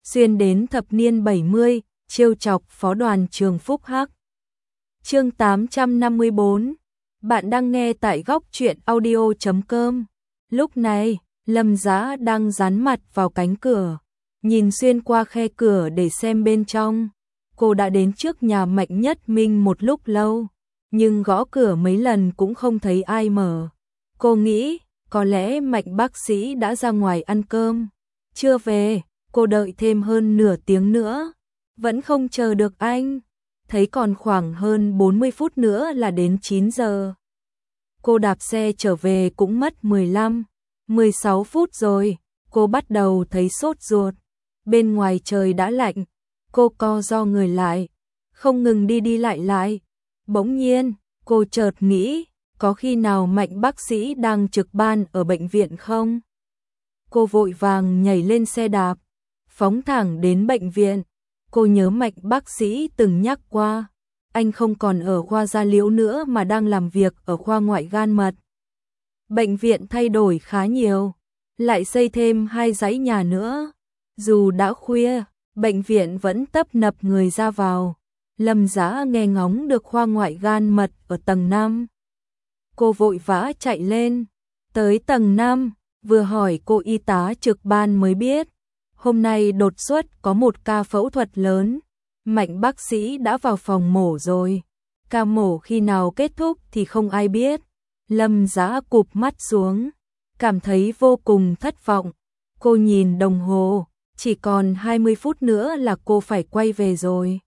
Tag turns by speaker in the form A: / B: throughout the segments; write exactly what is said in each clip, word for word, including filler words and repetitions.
A: xuyên đến thập niên bảy mươi, trêu chọc phó đoàn trường Phúc Hắc. Chương tám trăm năm mươi bốn. Bạn đang nghe tại góc truyện audio chấm com. Lúc này, Lâm Giá đang dán mặt vào cánh cửa, nhìn xuyên qua khe cửa để xem bên trong. Cô đã đến trước nhà Mạnh Nhất Minh một lúc lâu, nhưng gõ cửa mấy lần cũng không thấy ai mở. Cô nghĩ, có lẽ Mạnh bác sĩ đã ra ngoài ăn cơm, chưa về. Cô đợi thêm hơn nửa tiếng nữa, vẫn không chờ được anh. Thấy còn khoảng hơn bốn mươi phút nữa là đến chín giờ. Cô đạp xe trở về cũng mất mười lăm, mười sáu phút rồi. Cô bắt đầu thấy sốt ruột. Bên ngoài trời đã lạnh. Cô co ro người lại, không ngừng đi đi lại lại. Bỗng nhiên, cô chợt nghĩ, có khi nào Mạnh bác sĩ đang trực ban ở bệnh viện không? Cô vội vàng nhảy lên xe đạp, phóng thẳng đến bệnh viện. Cô nhớ Mạnh bác sĩ từng nhắc qua, anh không còn ở khoa da liễu nữa mà đang làm việc ở khoa ngoại gan mật. Bệnh viện thay đổi khá nhiều, lại xây thêm hai dãy nhà nữa. Dù đã khuya, bệnh viện vẫn tấp nập người ra vào. Lâm Giá nghe ngóng được khoa ngoại gan mật ở tầng năm. Cô vội vã chạy lên, tới tầng năm, vừa hỏi cô y tá trực ban mới biết. Hôm nay đột xuất có một ca phẫu thuật lớn, Mạnh bác sĩ đã vào phòng mổ rồi. Ca mổ khi nào kết thúc thì không ai biết. Lâm Giá cụp mắt xuống, cảm thấy vô cùng thất vọng. Cô nhìn đồng hồ, chỉ còn hai mươi phút nữa là cô phải quay về rồi.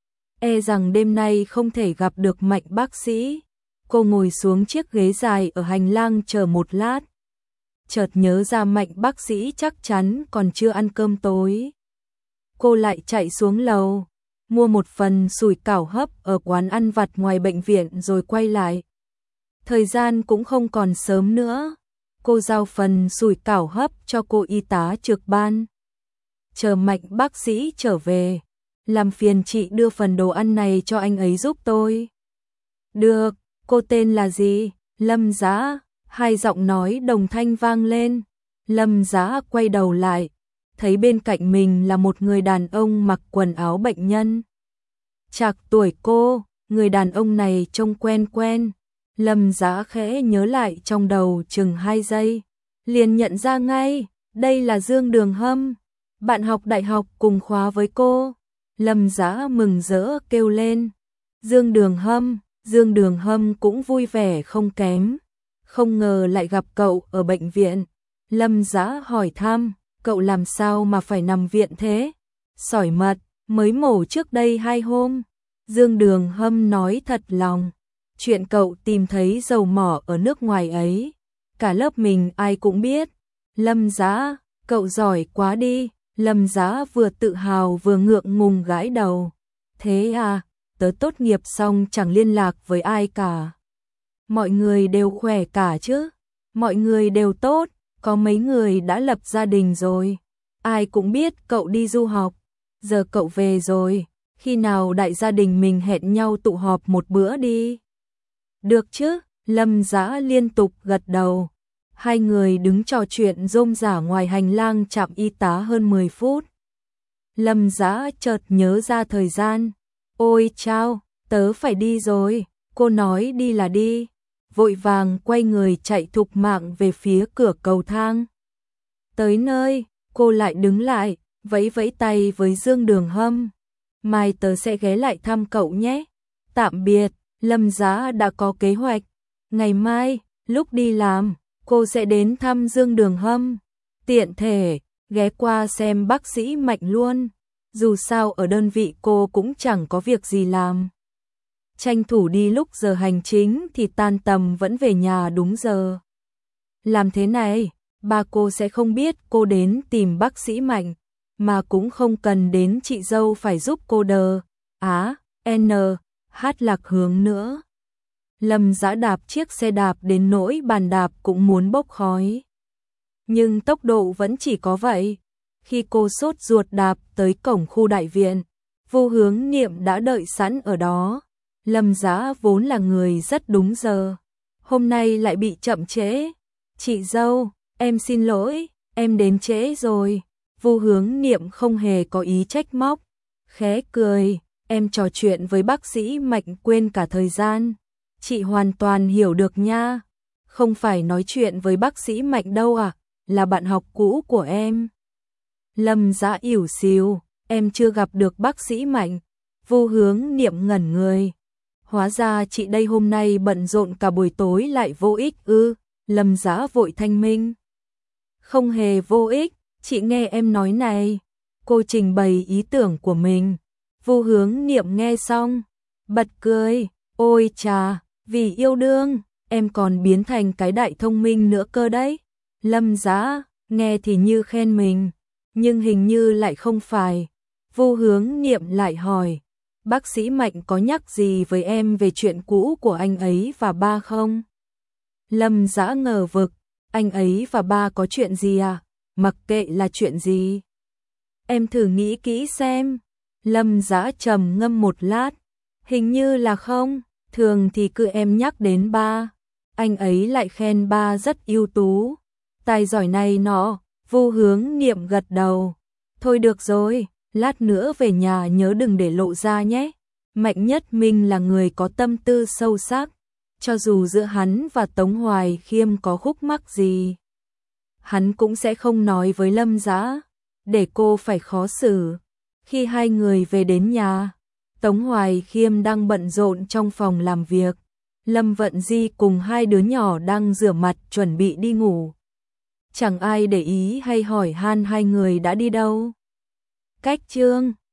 A: E rằng đêm nay không thể gặp được Mạnh bác sĩ. Cô ngồi xuống chiếc ghế dài ở hành lang chờ một lát. Chợt nhớ ra Mạnh bác sĩ chắc chắn còn chưa ăn cơm tối. Cô lại chạy xuống lầu, mua một phần sủi cảo hấp ở quán ăn vặt ngoài bệnh viện rồi quay lại. Thời gian cũng không còn sớm nữa. Cô giao phần sủi cảo hấp cho cô y tá trực ban. Chờ Mạnh bác sĩ trở về, làm phiền chị đưa phần đồ ăn này cho anh ấy giúp tôi. Được, cô tên là gì? Lâm Giá. Hai giọng nói đồng thanh vang lên. Lâm Giá quay đầu lại, thấy bên cạnh mình là một người đàn ông mặc quần áo bệnh nhân. Trạc tuổi cô, người đàn ông này trông quen quen. Lâm Giá khẽ nhớ lại trong đầu chừng hai giây, liền nhận ra ngay, đây là Dương Đường Hâm, bạn học đại học cùng khóa với cô. Lâm Giá mừng rỡ kêu lên, Dương Đường Hâm. Dương Đường Hâm cũng vui vẻ không kém. Không ngờ lại gặp cậu ở bệnh viện. Lâm Giá hỏi thăm, cậu làm sao mà phải nằm viện thế? Sỏi mật, mới mổ trước đây hai hôm. Dương Đường Hâm nói thật lòng, chuyện cậu tìm thấy dầu mỏ ở nước ngoài ấy, cả lớp mình ai cũng biết. Lâm Giá, cậu giỏi quá đi. Lâm Giá vừa tự hào vừa ngượng ngùng gãi đầu. Thế à, tớ tốt nghiệp xong chẳng liên lạc với ai cả. Mọi người đều khỏe cả chứ? Mọi người đều tốt, có mấy người đã lập gia đình rồi. Ai cũng biết cậu đi du học. Giờ cậu về rồi, khi nào đại gia đình mình hẹn nhau tụ họp một bữa đi. Được chứ? Lâm Giá liên tục gật đầu. Hai người đứng trò chuyện rôm rả ngoài hành lang trạm y tá hơn mười phút. Lâm Giá chợt nhớ ra thời gian. Ôi chao, tớ phải đi rồi. Cô nói đi là đi. Vội vàng quay người chạy thục mạng về phía cửa cầu thang. Tới nơi, cô lại đứng lại, vẫy vẫy tay với Dương Đường Hâm. Mai tớ sẽ ghé lại thăm cậu nhé. Tạm biệt. Lâm Giá đã có kế hoạch. Ngày mai, lúc đi làm, cô sẽ đến thăm Dương Đường Hâm. Tiện thể, ghé qua xem bác sĩ Mạnh luôn. Dù sao ở đơn vị cô cũng chẳng có việc gì làm. Tranh thủ đi lúc giờ hành chính thì tan tầm vẫn về nhà đúng giờ. Làm thế này, ba cô sẽ không biết cô đến tìm bác sĩ Mạnh, mà cũng không cần đến chị dâu phải giúp cô đờ. Á, N, hát lạc hướng nữa. Lâm Giá đạp chiếc xe đạp đến nỗi bàn đạp cũng muốn bốc khói. Nhưng tốc độ vẫn chỉ có vậy. Khi cô sốt ruột đạp tới cổng khu đại viện, Vô Hướng Niệm đã đợi sẵn ở đó. Lâm Giá vốn là người rất đúng giờ, hôm nay lại bị chậm trễ. Chị dâu, em xin lỗi, em đến trễ rồi. Vu Hướng Niệm không hề có ý trách móc, khẽ cười, em trò chuyện với bác sĩ Mạnh quên cả thời gian. Chị hoàn toàn hiểu được nha. Không phải nói chuyện với bác sĩ Mạnh đâu à, là bạn học cũ của em. Lâm Dã ỉu xìu, em chưa gặp được bác sĩ Mạnh. Vu Hướng Niệm ngẩn người. Hóa ra chị đây hôm nay bận rộn cả buổi tối lại vô ích ư? Lâm Dã vội thanh minh. Không hề vô ích, chị nghe em nói này. Cô trình bày ý tưởng của mình. Vu Hướng Niệm nghe xong, bật cười, ôi chà, vì yêu đương, em còn biến thành cái đại thông minh nữa cơ đấy. Lâm Dã, nghe thì như khen mình, nhưng hình như lại không phải. Vu Hướng Niệm lại hỏi, bác sĩ Mạnh có nhắc gì với em về chuyện cũ của anh ấy và ba không? Lâm Dã ngờ vực, anh ấy và ba có chuyện gì à? Mặc kệ là chuyện gì. Em thử nghĩ kỹ xem. Lâm Dã trầm ngâm một lát, hình như là không, thường thì cứ em nhắc đến ba, anh ấy lại khen ba rất ưu tú, tài giỏi này nọ. Vu Hướng Niệm gật đầu, thôi được rồi, lát nữa về nhà nhớ đừng để lộ ra nhé. Mạnh Nhất Minh là người có tâm tư sâu sắc, cho dù giữa hắn và Tống Hoài Khiêm có khúc mắc gì, hắn cũng sẽ không nói với Lâm Dã, để cô phải khó xử. Khi hai người về đến nhà, Tống Hoài Khiêm đang bận rộn trong phòng làm việc. Lâm Vận Di cùng hai đứa nhỏ đang rửa mặt chuẩn bị đi ngủ. Chẳng ai để ý hay hỏi han hai người đã đi đâu. Cách chương